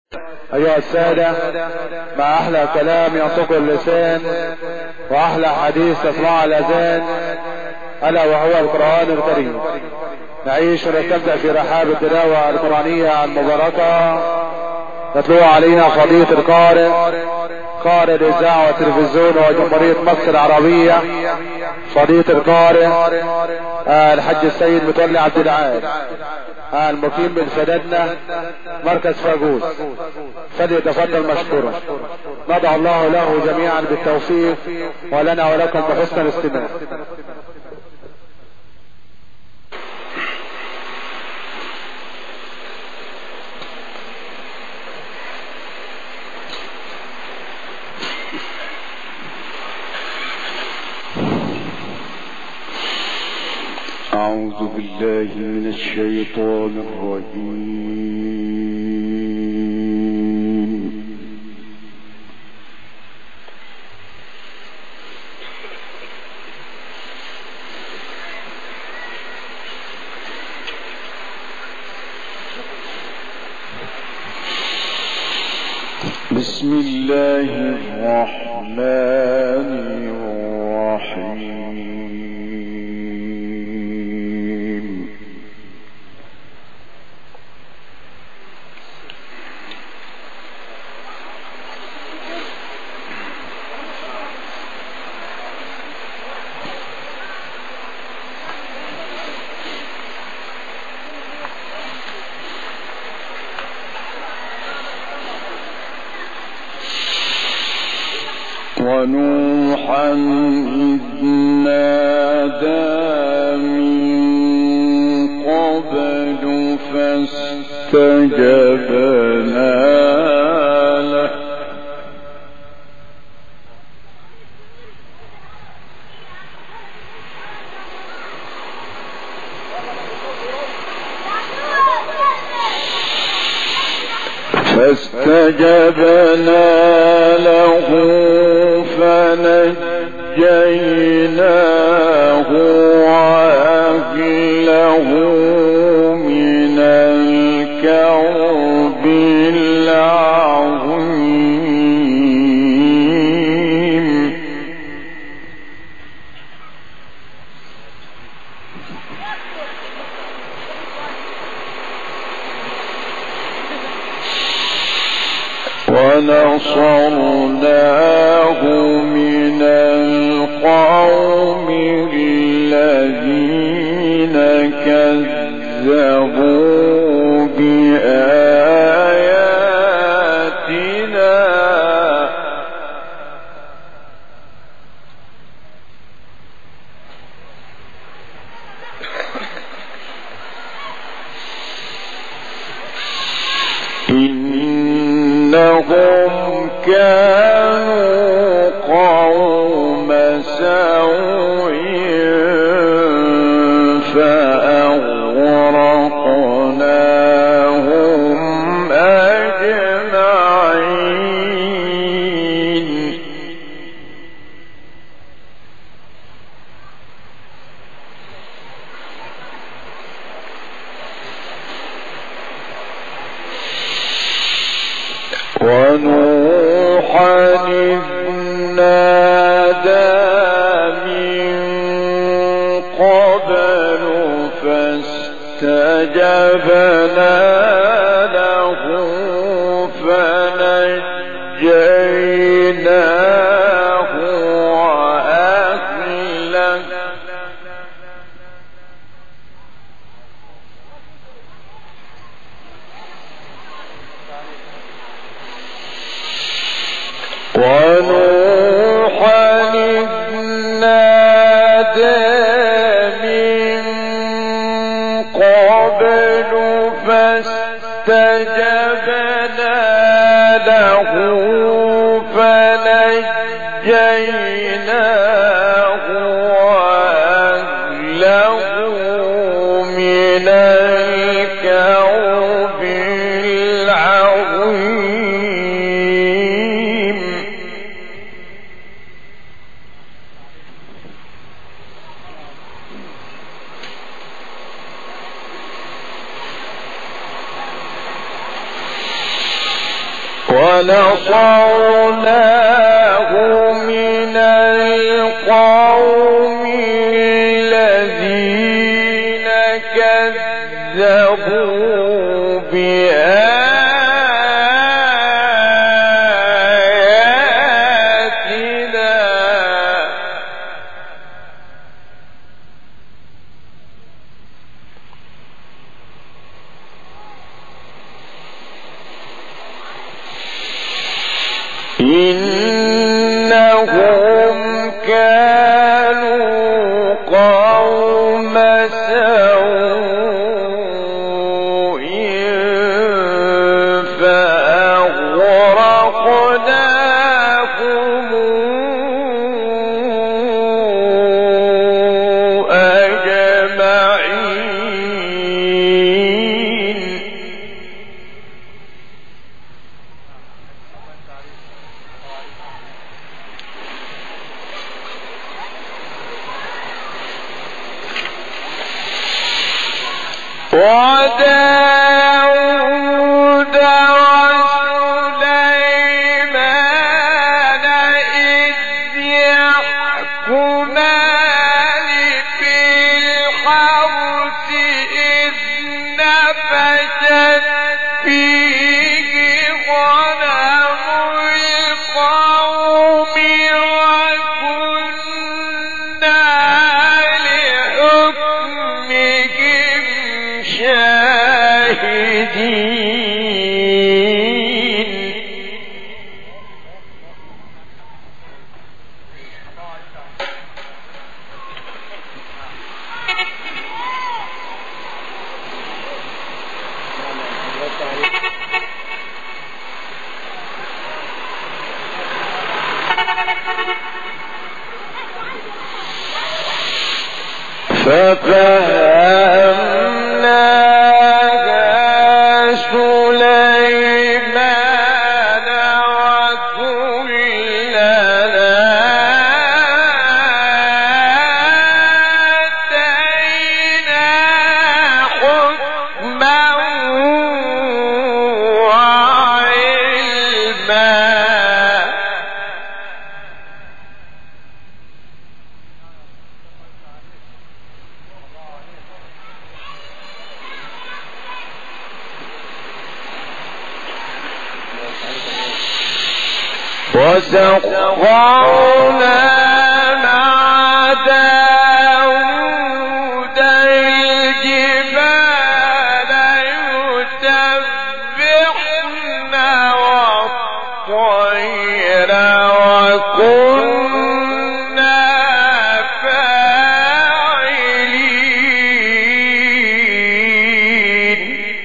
أيها السادة، ما أحلى كلام ينطق اللسان وأحلى حديث تسمع الأذان، ألا وهو القرآن الكريم. نعيش ونستمتع في رحاب التلاوة القرآنية المباركة. يتلو علينا فضيلة قارئ الإذاعة والتلفزيون وجمهورية مصر العربية، فضيلة القارئ الحج السيد متولي عبد العال، المقيم بالفدادنة مركز فاجوس، فليتفضل مشكورا. ندعو الله له جميعا بالتوفيق ولنا ولكم بحسن الاستماع. أعوذ بالله من الشيطان الرجيم. بسم الله الرحمن الرحيم. ونوحا إذ نادى من قبل فاستجبنا له فنجيناه وأهله من الكرب العظيم. ونصرناه من القوم الذين كذبوا بآياتنا إنهم كانوا قوم سوء فأغرقناهم أجمعين. ونوحا إذ نادى من قبل فاستجبنا له فنجيناه وأهله ونوحا إذ نادى من قبل فاستجبنا له فنجيناه وأهله من الكرب العظيم. ونصرناه من القوم الذين كذبوا بآياتنا إنهم كانوا قوم سوء فأغرقناهم أجمعين وداود وسليمان إذ يحكمان في الحرث إذ نفشت فيه غنم القوم وكنا لحكمهم شاهدين ففهمناها سليمان وكلنا آتينا حكما وعلما وسخرنا مع داود الجبال يسبحن والطير وكنا فاعلين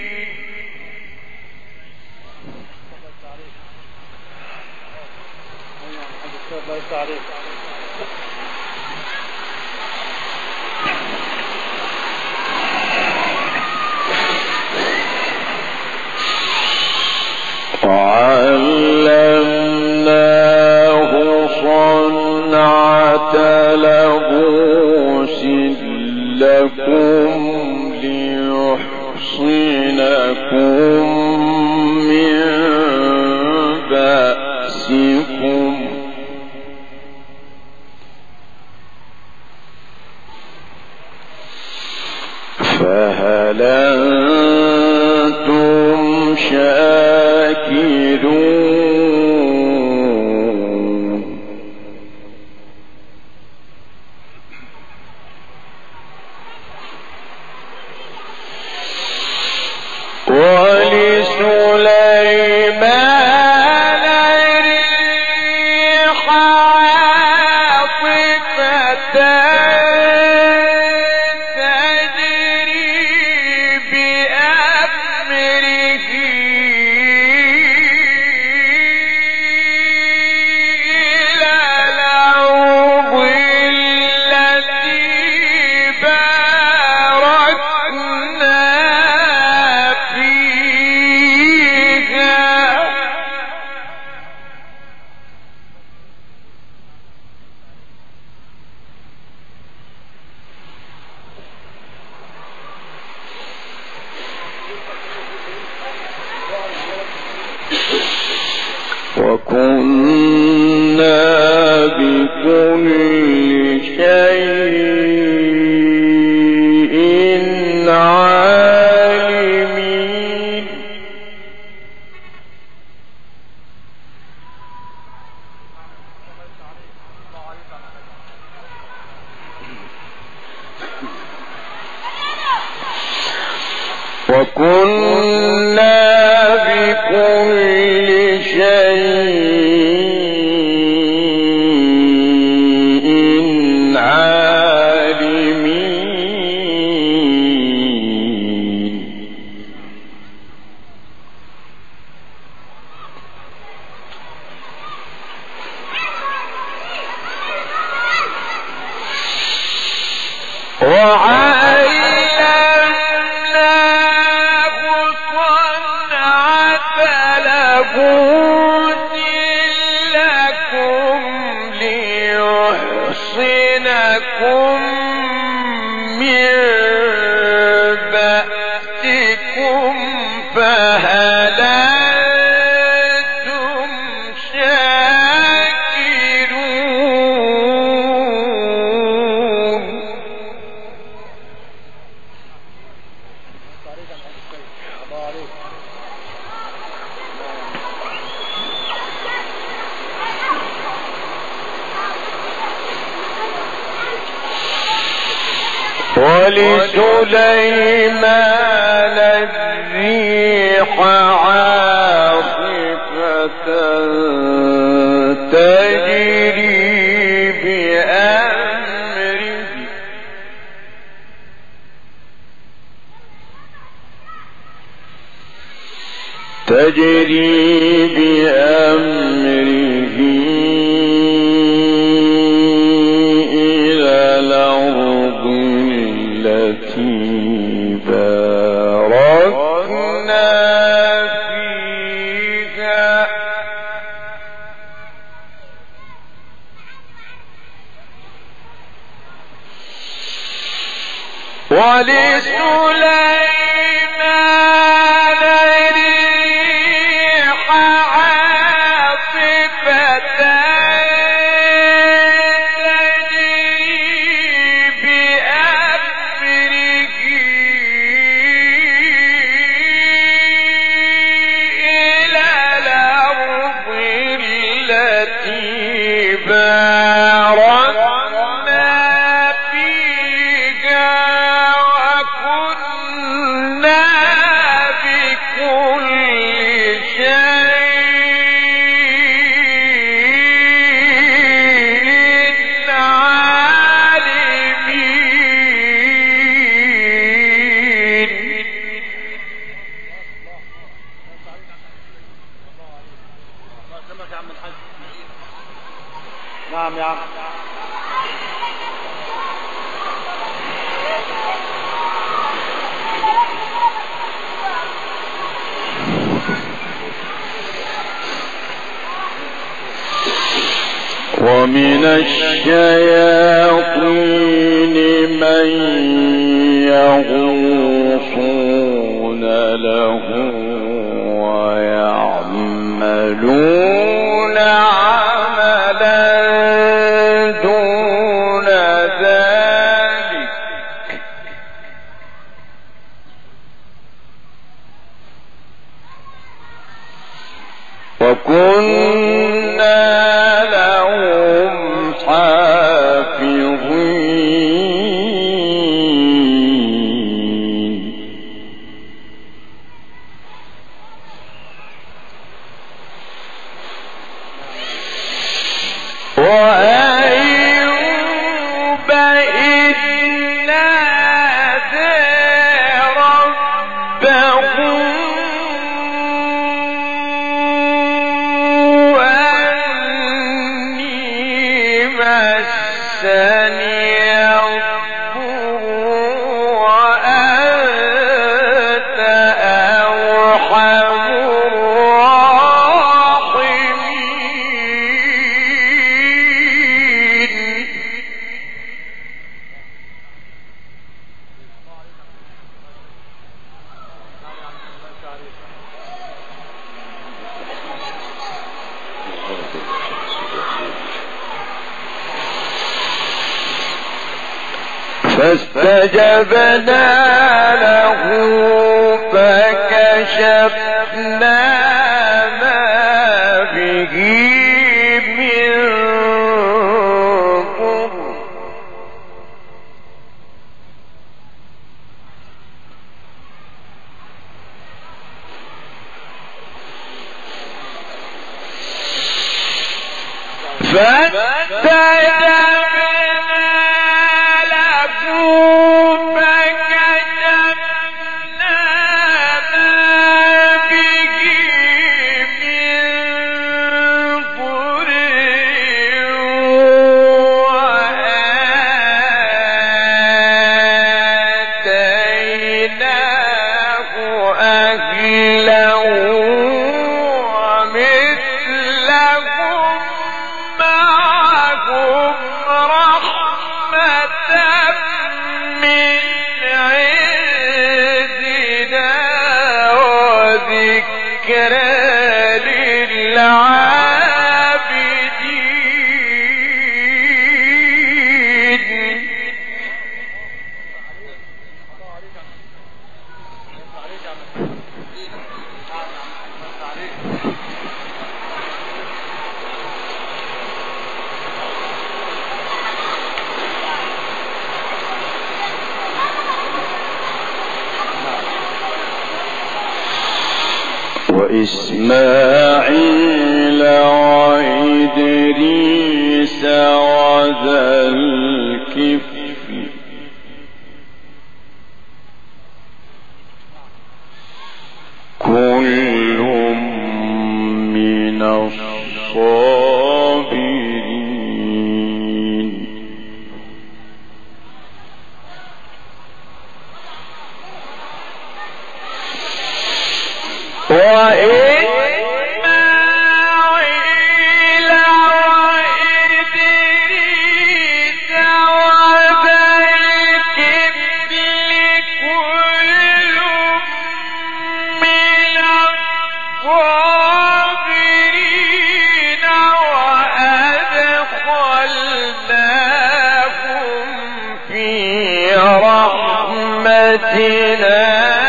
وعلمناه صنعة لبوس لكم ليحصنكم من بأسكم فهل أنتم شاكرون ولسليمان الريح عاصفة تجري بأمره إلى الأرض التي باركنا فيها وكنا بكل شيء عالمين وكنا بكل شيء عالمين وعلمناه صنعة لبوس لكم ليحصنكم من بأسكم فهل أنتم شاكرون ولسليمان الريح عاصفة تجري بأمره إلى الأرض التي باركنا فيها ولسليمان الريح عاصفة تجري بأمره إلى الأرض التي باركنا فيها وكنا بكل شيء عالمين نعم يا عم. ومن الشياطين من يغوصون له ويعملون عملا دون ذلك وكنا لهم حافظين وأيوب إذ نادى ربه أني مسني الضر وأنت أرحم الراحمين فاستجبنا له فكشفنا ما به من ضر وإسماعيل وإدريس وذا الكفل كل من الصابرين وإسماعيل وإدريس وذا الكفل كل من الصابرين وأدخلناهم في رحمتنا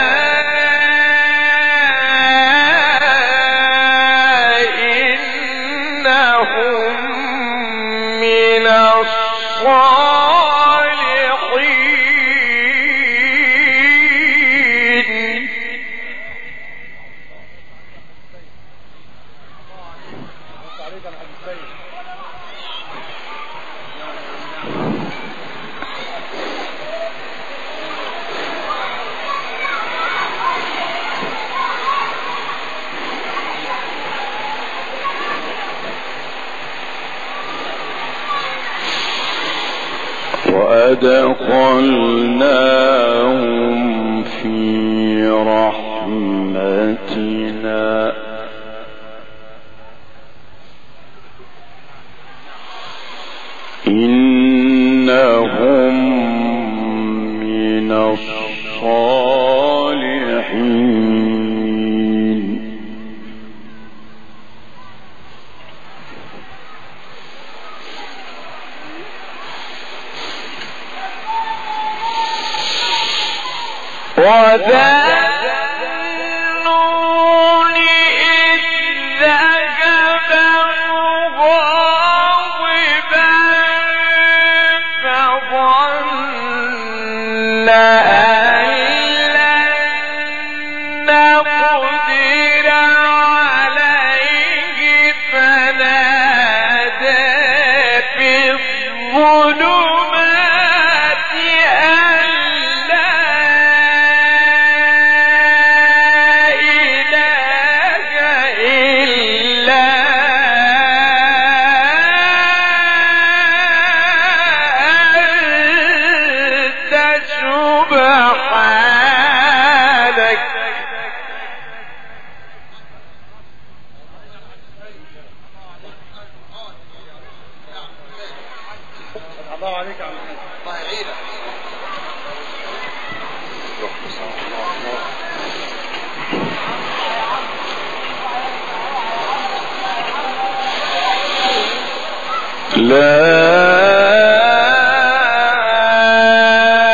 وأدخلناهم في رحمتنا إنهم من الصالحين وذا النون إذ ذهب مغاضبا فظن أن لن نقدر عليه فنادى في الظلمات أن لا لا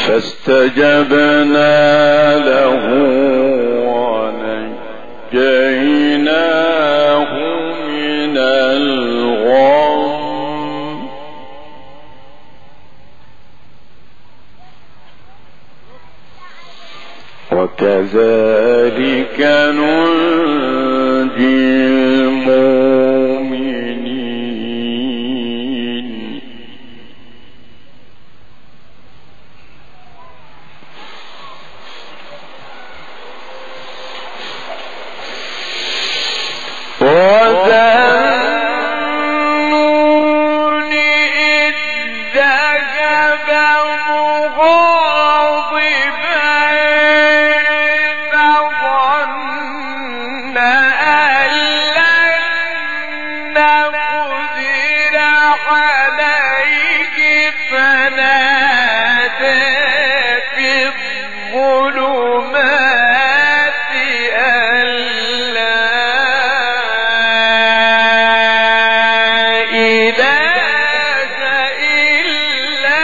فاستجبنا له ونجيناه من الغم وكذلك ننجي المؤمنين وذنون إذ ذهب مغاضبا فظن أن لن نقدر عليه فنادى في الظلمات أن لا إله إلا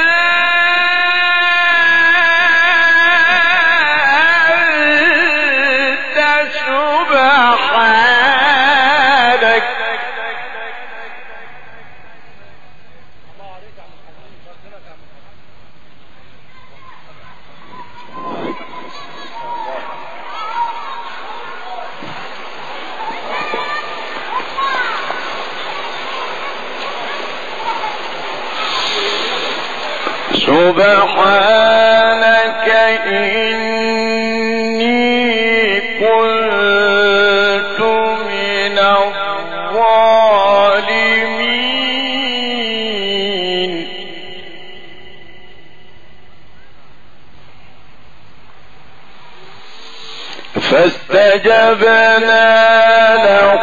أنت سبحانك سبحانك إني كنت من الظالمين فاستجبنا له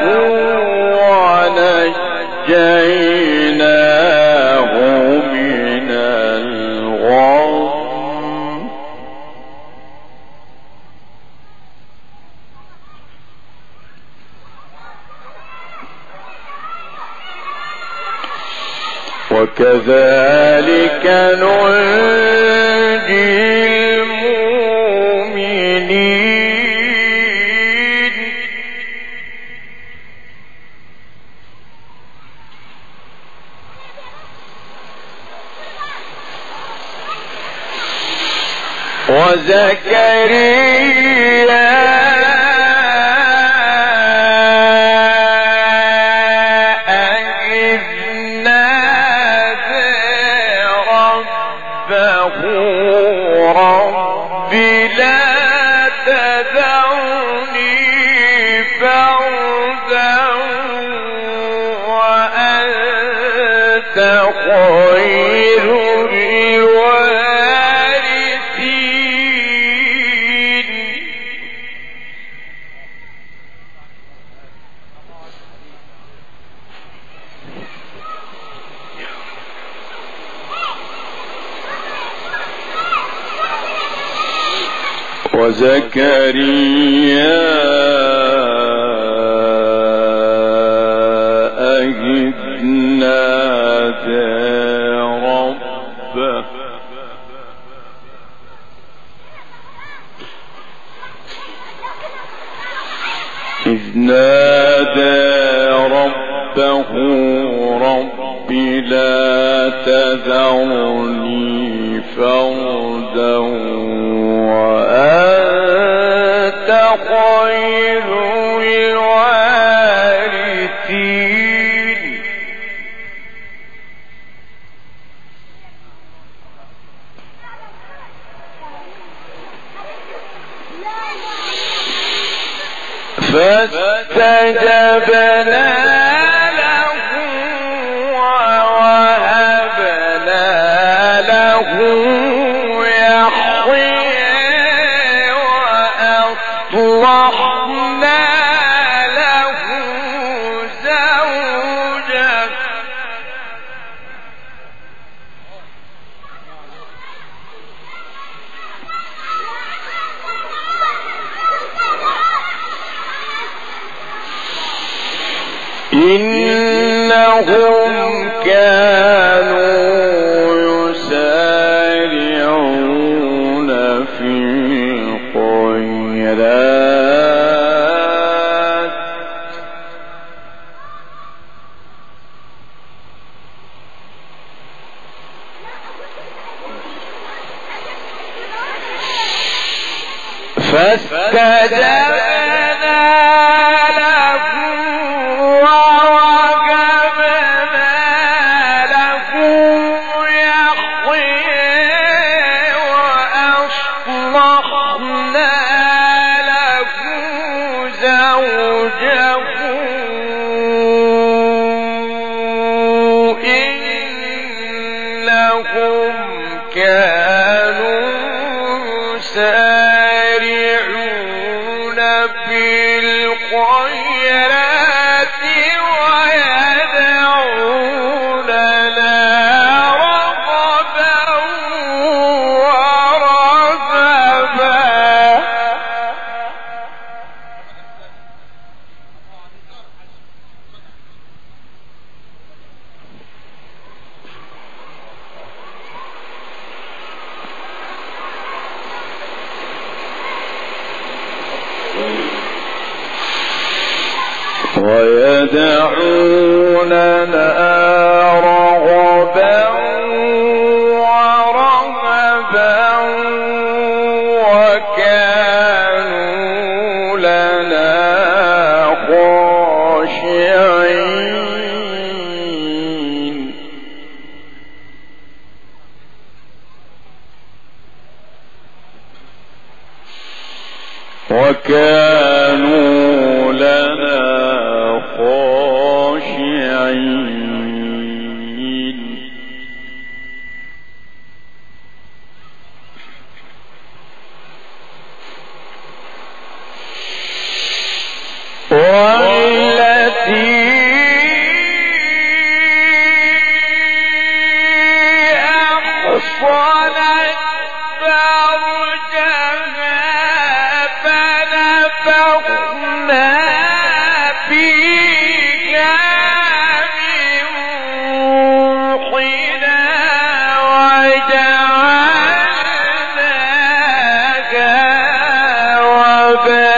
ونجيناه من الغم وكذلك ننجي المؤمنين وزكريا إذ نادى ربه رب لا تذرني فردا وأنت خير الوارثين وزكريا إذ نادى ربه رب لا تذرني فردا وأنت خير الوارثين فاستجبنا له ووهبنا له يحيى وأصلحنا له زوجه إنهم كانوا يسارعون فاستجبنا له ووهبنا له يحيى وأصلحنا له زوجه إنهم كانوا يسارعون بالخيرات ويدعوننا رغبا ورهبا ويدعوننا رغبا ورهبا وكانوا لنا خاشعين وكانوا لنا خاشعين والتي أحصنت فرجها فنفخنا فيها من روحنا وجعلناها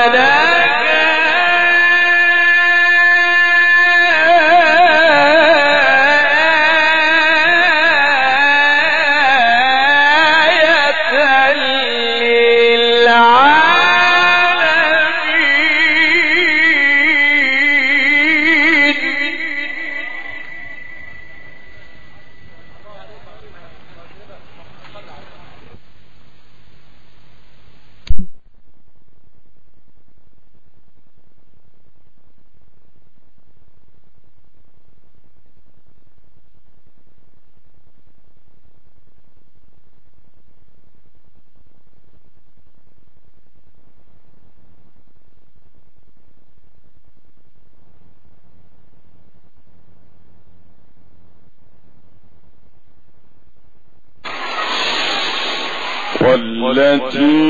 والتي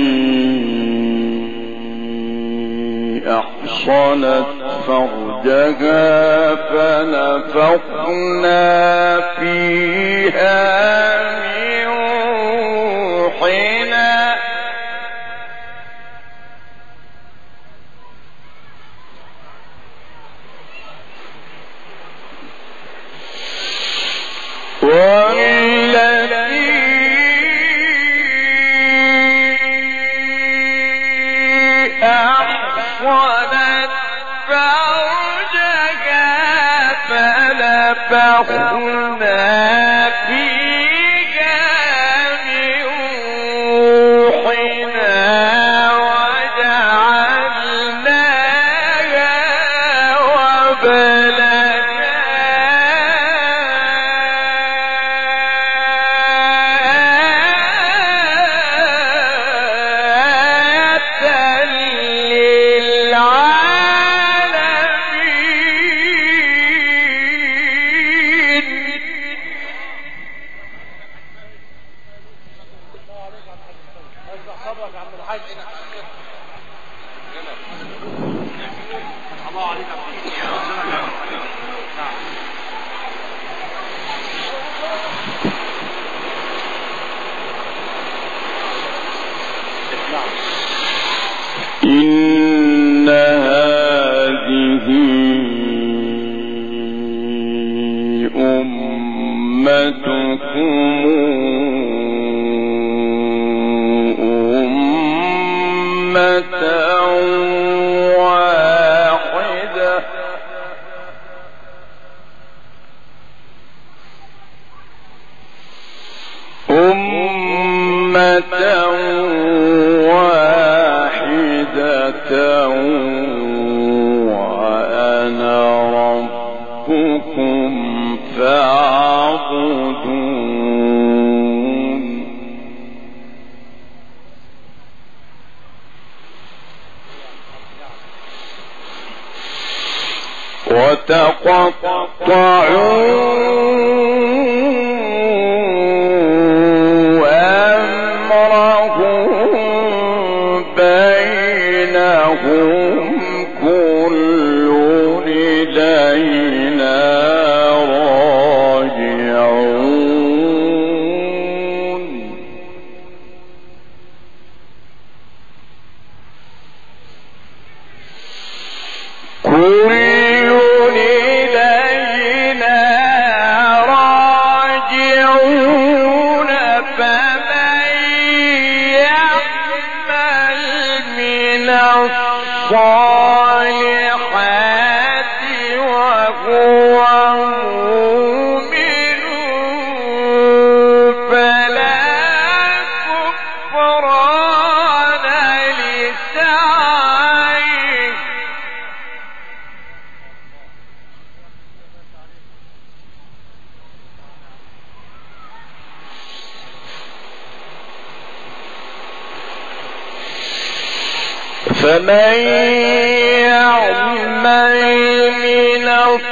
أحصنت فرجها فنفخنا فيها من روحنا أحصنت فرجها فنفخنا فيها من روحنا وجعلناها إن هذه أمتكم وتقطعوا أمرهم بينهم كل إلينا راجعون الصالحات وهو مؤمن فلا كفران لسعيه فمن يعمل من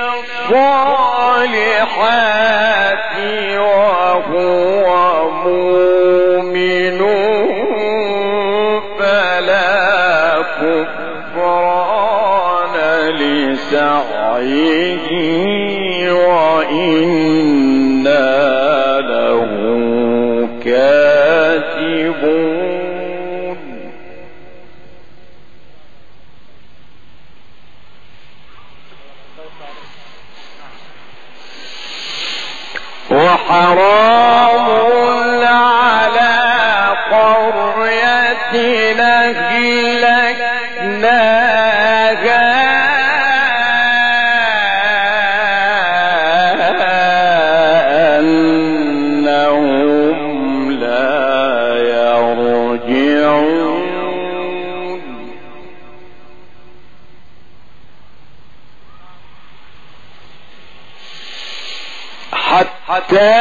الصالحات وهو مؤمن فلا كفران لسعيه وإنا له كاتبون وحرام على قرية أهلكناها أنهم لا يرجعون حتى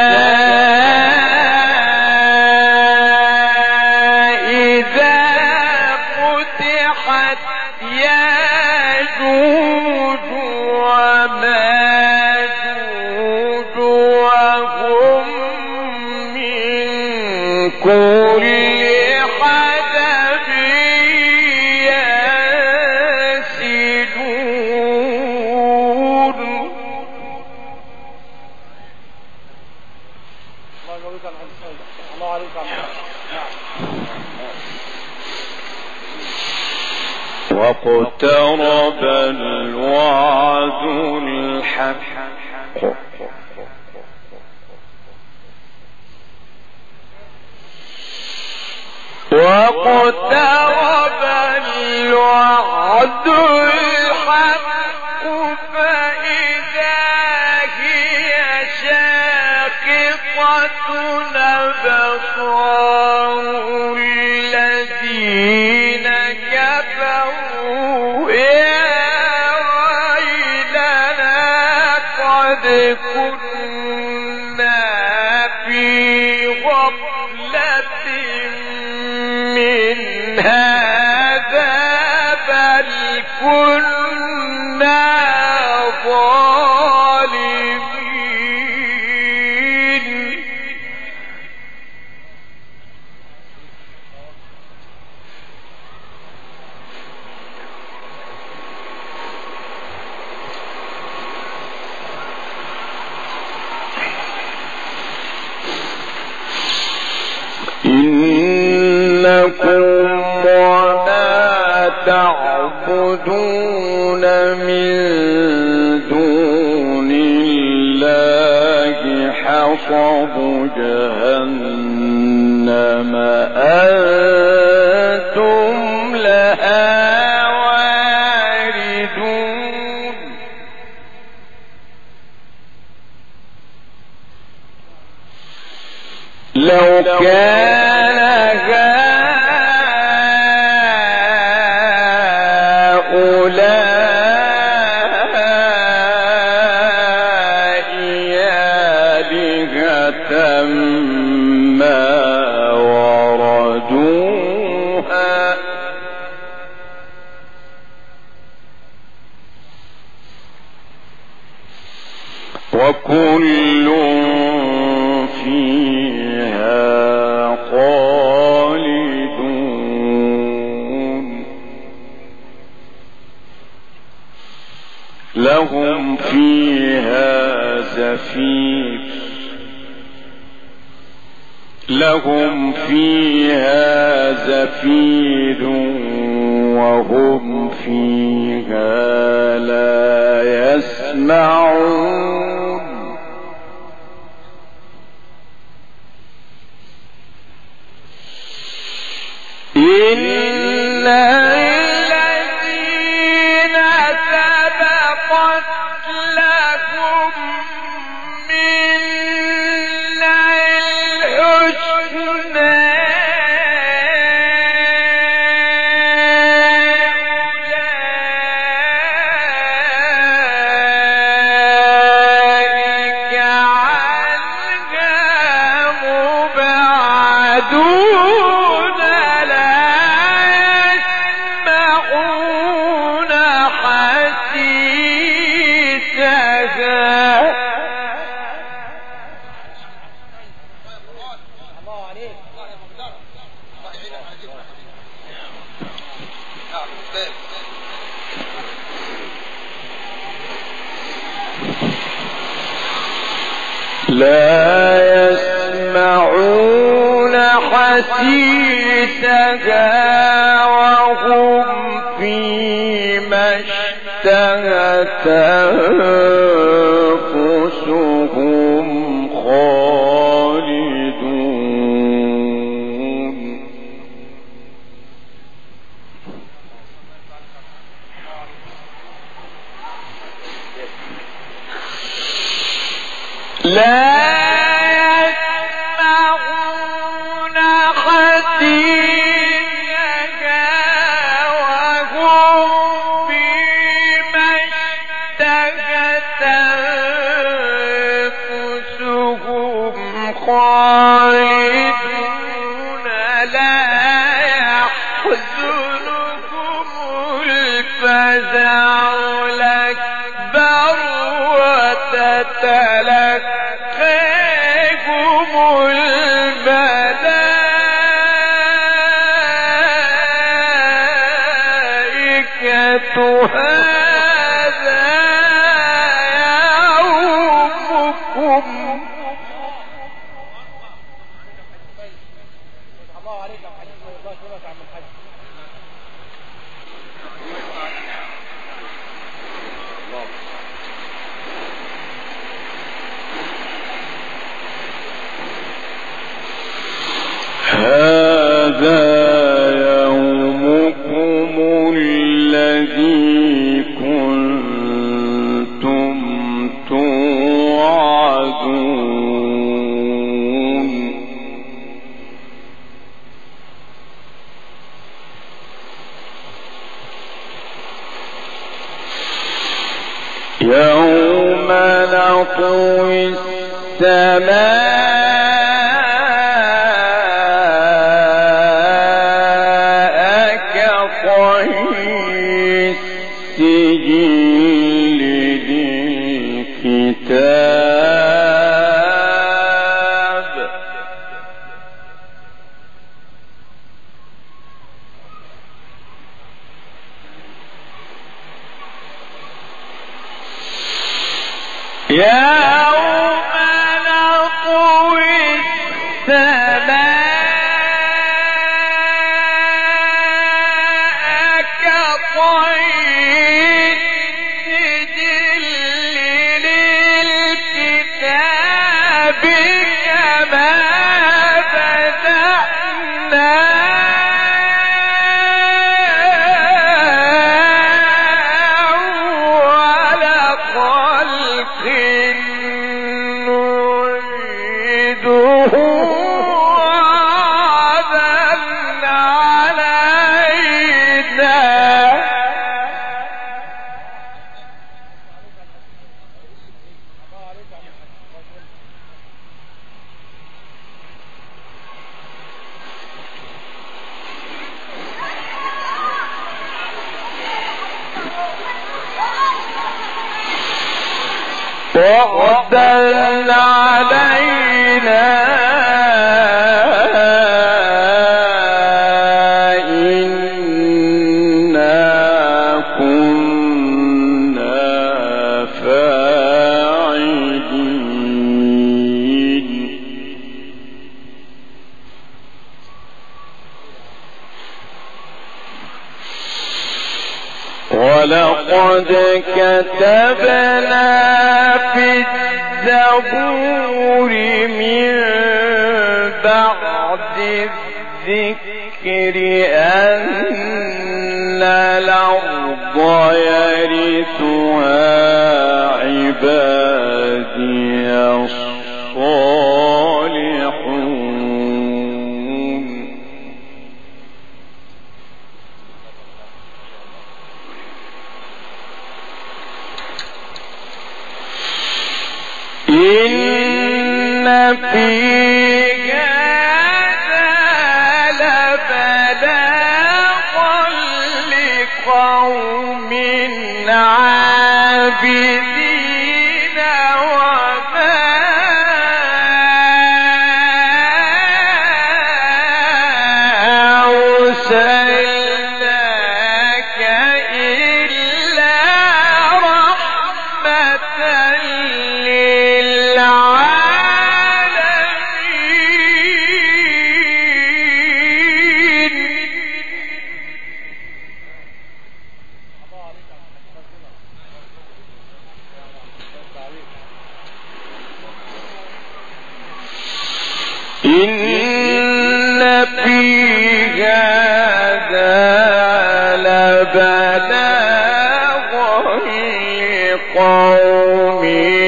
إذا فتحت ياجوج وماجوج وهم من كل حدب ينسلون واقترب الوعد الحق واقترب الوعد الحق فإذا هي شاخصة أبصار الذين كفروا يا ويلنا قد كنا في غفلة من هذا بل كنا ظالمين إنكم وما تعبدون من دون الله حصب جهنم أنتم لا لو كان هؤلاء آلهة ما وردوها وكل فيها خالدون لهم فيها زفير وهم فيها لا يسمعون إن الذين سبقت لهم منا الحسنى أولئك عنها مبعدون لا يسمعون حسيسها وهم فيما اشتهت أنفسهم خالدون لا يسمعون حسيسها وهم فيما اشتهت أنفسهم خالدون لا يحزنهم الفزع الأكبر وتتلقاهم الملائكة هذا يومكم هذا يومكم الذي كنتم توعدون يوم نطوي السماء يوم نطوي السماء كطي السجل للكتاب كما بدأنا خلق نعيده وعدا علينا ولقد كتبنا في الزبور من بعد الذكر أن الأرض يرثها عبادي الصالحون إن في هذا لبلاغا لقوم عابدين وما أرسلناك إلا رحمة إن في هذا لبلاغا لقوم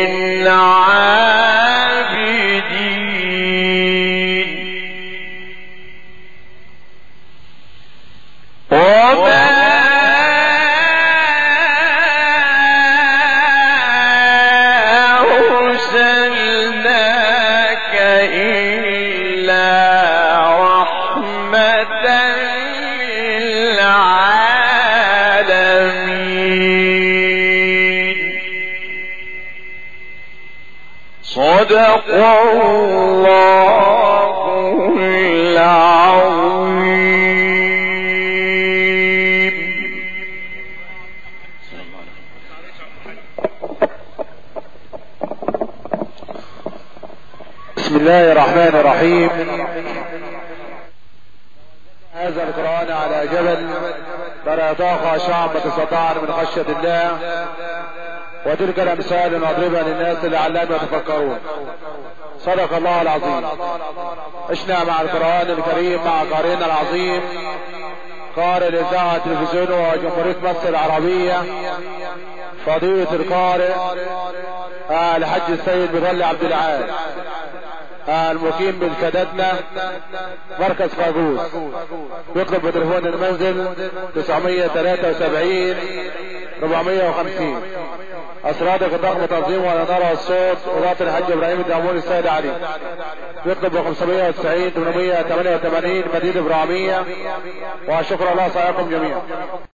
عابدين وما أرسلناك إلا رحمة للعالمين صدق الله العظيم. بسم الله الرحمن الرحيم. هذا القرآن على جبل فلا يطاق شعب تستطاع من خشية الله، وتلك الأمثال نضربها للناس لعلهم يتفكرون. صدق الله العظيم. عشنا مع القرآن الكريم مع قارئنا العظيم قارئ الإذاعة التلفزيون وجمهورية مصر العربية فضيلة القارئ الحج السيد مغلي عبد العال المقيم بالكددنا مركز فاجوس. يطلب بتليفون المنزل 973 450. أسرادك الضخم تنظيم والإنارة والصوت ولاة الحج إبراهيم الداموني السيد علي. يطلب 590 888 مدينة إبراهيمية. وشكر الله سعيكم جميعا.